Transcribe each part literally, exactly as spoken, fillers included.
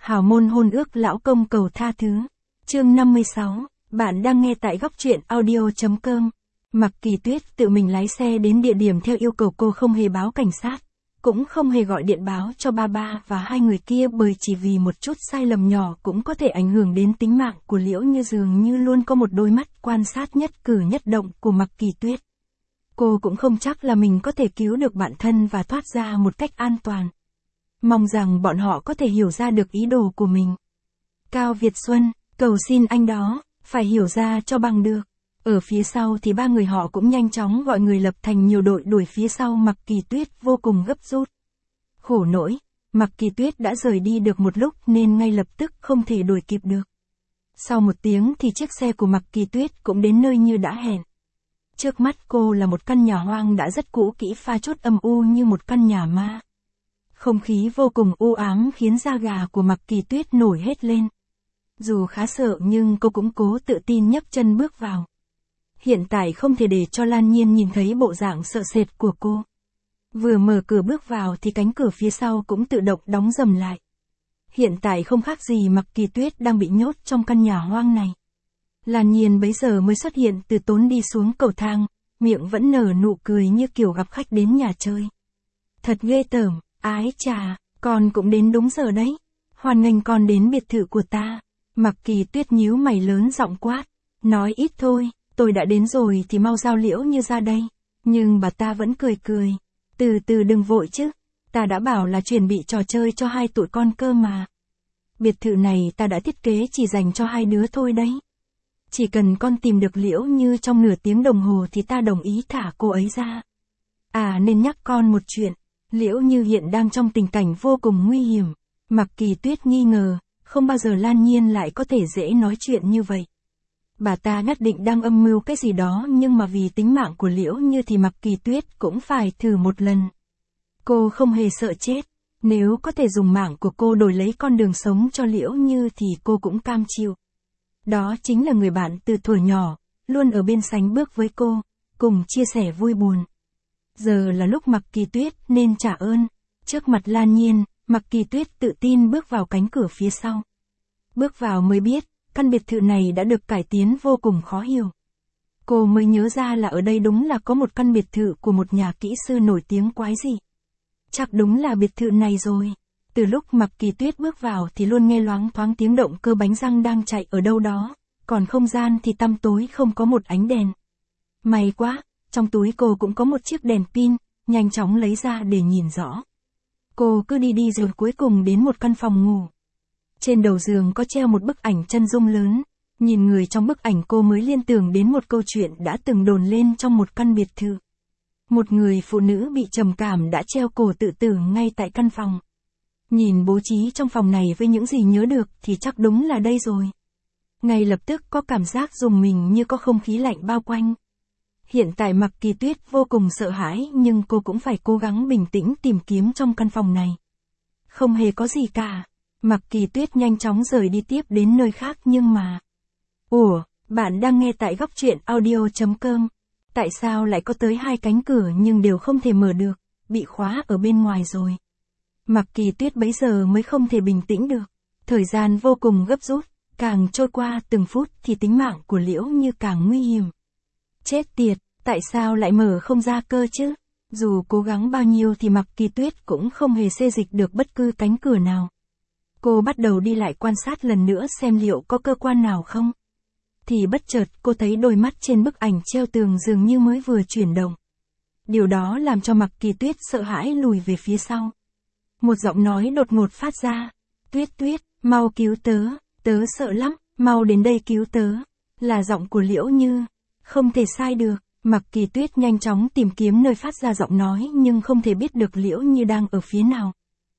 Hào môn hôn ước lão công cầu tha thứ. Chương năm mươi sáu, bạn đang nghe tại góc truyện audio chấm com. Mạc Kỳ Tuyết tự mình lái xe đến địa điểm theo yêu cầu, cô không hề báo cảnh sát, cũng không hề gọi điện báo cho ba ba và hai người kia, bởi chỉ vì một chút sai lầm nhỏ cũng có thể ảnh hưởng đến tính mạng của Liễu Như. Dường như luôn có một đôi mắt quan sát nhất cử nhất động của Mạc Kỳ Tuyết. Cô cũng không chắc là mình có thể cứu được bản thân và thoát ra một cách an toàn. Mong rằng bọn họ có thể hiểu ra được ý đồ của mình. Cao Việt Xuân, cầu xin anh đó, phải hiểu ra cho bằng được. Ở phía sau thì ba người họ cũng nhanh chóng gọi người lập thành nhiều đội đuổi phía sau Mạc Kỳ Tuyết vô cùng gấp rút. Khổ nỗi, Mạc Kỳ Tuyết đã rời đi được một lúc nên ngay lập tức không thể đuổi kịp được. Sau một tiếng thì chiếc xe của Mạc Kỳ Tuyết cũng đến nơi như đã hẹn. Trước mắt cô là một căn nhà hoang đã rất cũ kỹ, pha chút âm u như một căn nhà ma. Không khí vô cùng u ám khiến da gà của Mạc Kỳ Tuyết nổi hết lên. Dù khá sợ nhưng cô cũng cố tự tin nhấc chân bước vào. Hiện tại không thể để cho Lan Nhiên nhìn thấy bộ dạng sợ sệt của cô. Vừa mở cửa bước vào thì cánh cửa phía sau cũng tự động đóng rầm lại. Hiện tại không khác gì Mạc Kỳ Tuyết đang bị nhốt trong căn nhà hoang này. Lan Nhiên bấy giờ mới xuất hiện từ tốn đi xuống cầu thang, miệng vẫn nở nụ cười như kiểu gặp khách đến nhà chơi. Thật ghê tởm, ái chà, con cũng đến đúng giờ đấy. Hoan nghênh con đến biệt thự của ta. Mạc Kỳ Tuyết nhíu mày lớn giọng quát, nói ít thôi, tôi đã đến rồi thì mau giao Liễu Như ra đây. Nhưng bà ta vẫn cười cười, từ từ đừng vội chứ, ta đã bảo là chuẩn bị trò chơi cho hai tụi con cơ mà. Biệt thự này ta đã thiết kế chỉ dành cho hai đứa thôi đấy. Chỉ cần con tìm được Liễu Như trong nửa tiếng đồng hồ thì ta đồng ý thả cô ấy ra. À, nên nhắc con một chuyện, Liễu Như hiện đang trong tình cảnh vô cùng nguy hiểm. Mạc Kỳ Tuyết nghi ngờ, không bao giờ Lan Nhiên lại có thể dễ nói chuyện như vậy. Bà ta nhất định đang âm mưu cái gì đó, nhưng mà vì tính mạng của Liễu Như thì Mạc Kỳ Tuyết cũng phải thử một lần. Cô không hề sợ chết, nếu có thể dùng mạng của cô đổi lấy con đường sống cho Liễu Như thì cô cũng cam chịu. Đó chính là người bạn từ thuở nhỏ, luôn ở bên sánh bước với cô, cùng chia sẻ vui buồn. Giờ là lúc Mạc Kỳ Tuyết nên trả ơn. Trước mặt Lan Nhiên, Mạc Kỳ Tuyết tự tin bước vào cánh cửa phía sau. Bước vào mới biết, căn biệt thự này đã được cải tiến vô cùng khó hiểu. Cô mới nhớ ra là ở đây đúng là có một căn biệt thự của một nhà kỹ sư nổi tiếng quái dị. Chắc đúng là biệt thự này rồi. Từ lúc Mạc Kỳ Tuyết bước vào thì luôn nghe loáng thoáng tiếng động cơ bánh răng đang chạy ở đâu đó, còn không gian thì tăm tối không có một ánh đèn. May quá, trong túi cô cũng có một chiếc đèn pin, nhanh chóng lấy ra để nhìn rõ. Cô cứ đi đi rồi cuối cùng đến một căn phòng ngủ. Trên đầu giường có treo một bức ảnh chân dung lớn, nhìn người trong bức ảnh cô mới liên tưởng đến một câu chuyện đã từng đồn lên trong một căn biệt thự. Một người phụ nữ bị trầm cảm đã treo cổ tự tử ngay tại căn phòng. Nhìn bố trí trong phòng này với những gì nhớ được thì chắc đúng là đây rồi. Ngay lập tức có cảm giác rùng mình như có không khí lạnh bao quanh. Hiện tại Mạc Kỳ Tuyết vô cùng sợ hãi nhưng cô cũng phải cố gắng bình tĩnh tìm kiếm trong căn phòng này. Không hề có gì cả. Mạc Kỳ Tuyết nhanh chóng rời đi tiếp đến nơi khác nhưng mà... Ủa, bạn đang nghe tại góc truyện audio chấm com. Tại sao lại có tới hai cánh cửa nhưng đều không thể mở được, bị khóa ở bên ngoài rồi. Mạc Kỳ Tuyết bấy giờ mới không thể bình tĩnh được. Thời gian vô cùng gấp rút, càng trôi qua từng phút thì tính mạng của Liễu Như càng nguy hiểm. Chết tiệt, tại sao lại mở không ra cơ chứ? Dù cố gắng bao nhiêu thì Mạc Kỳ Tuyết cũng không hề xê dịch được bất cứ cánh cửa nào. Cô bắt đầu đi lại quan sát lần nữa xem liệu có cơ quan nào không. Thì bất chợt cô thấy đôi mắt trên bức ảnh treo tường dường như mới vừa chuyển động. Điều đó làm cho Mạc Kỳ Tuyết sợ hãi lùi về phía sau. Một giọng nói đột ngột phát ra. Tuyết Tuyết, mau cứu tớ, tớ sợ lắm, mau đến đây cứu tớ. Là giọng của Liễu Như. Không thể sai được. Mạc Kỳ Tuyết nhanh chóng tìm kiếm nơi phát ra giọng nói nhưng không thể biết được Liễu Như đang ở phía nào.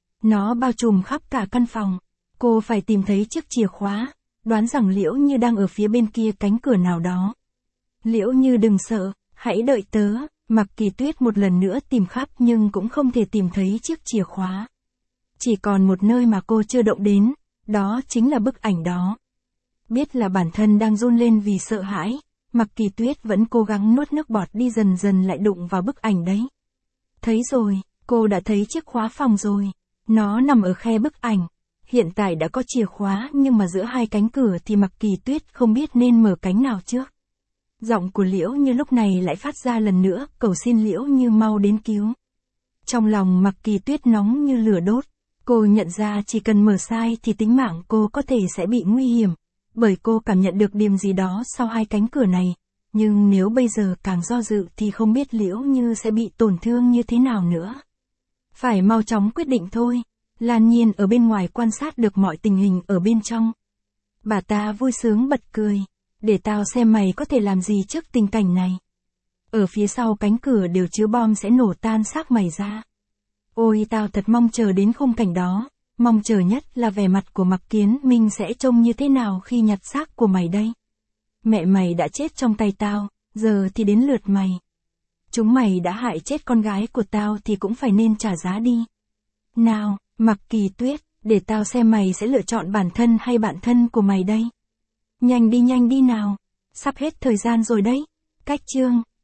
Nó bao trùm khắp cả căn phòng. Cô phải tìm thấy chiếc chìa khóa, đoán rằng Liễu Như đang ở phía bên kia cánh cửa nào đó. Liễu Như đừng sợ, hãy đợi tớ. Mạc Kỳ Tuyết một lần nữa tìm khắp nhưng cũng không thể tìm thấy chiếc chìa khóa. Chỉ còn một nơi mà cô chưa động đến, đó chính là bức ảnh đó. Biết là bản thân đang run lên vì sợ hãi, Mạc Kỳ Tuyết vẫn cố gắng nuốt nước bọt đi, dần dần lại đụng vào bức ảnh đấy. Thấy rồi, cô đã thấy chiếc khóa phòng rồi. Nó nằm ở khe bức ảnh. Hiện tại đã có chìa khóa nhưng mà giữa hai cánh cửa thì Mặc Kỳ Tuyết không biết nên mở cánh nào trước. Giọng của Liễu Như lúc này lại phát ra lần nữa, cầu xin Liễu Như mau đến cứu. Trong lòng Mặc Kỳ Tuyết nóng như lửa đốt. Cô nhận ra chỉ cần mở sai thì tính mạng cô có thể sẽ bị nguy hiểm. Bởi cô cảm nhận được điểm gì đó sau hai cánh cửa này. Nhưng nếu bây giờ càng do dự thì không biết Liễu Như sẽ bị tổn thương như thế nào nữa. Phải mau chóng quyết định thôi. Lan Nhiên ở bên ngoài quan sát được mọi tình hình ở bên trong. Bà ta vui sướng bật cười. Để tao xem mày có thể làm gì trước tình cảnh này. Ở phía sau cánh cửa đều chứa bom sẽ nổ tan xác mày ra. Ôi tao thật mong chờ đến khung cảnh đó. Mong chờ nhất là vẻ mặt của Mạc Kiến Minh sẽ trông như thế nào khi nhặt xác của mày đây. Mẹ mày đã chết trong tay tao, giờ thì đến lượt mày. Chúng mày đã hại chết con gái của tao thì cũng phải nên trả giá đi. Nào, Mạc Kỳ Tuyết, để tao xem mày sẽ lựa chọn bản thân hay bạn thân của mày đây. Nhanh đi nhanh đi nào, sắp hết thời gian rồi đấy. Cách chương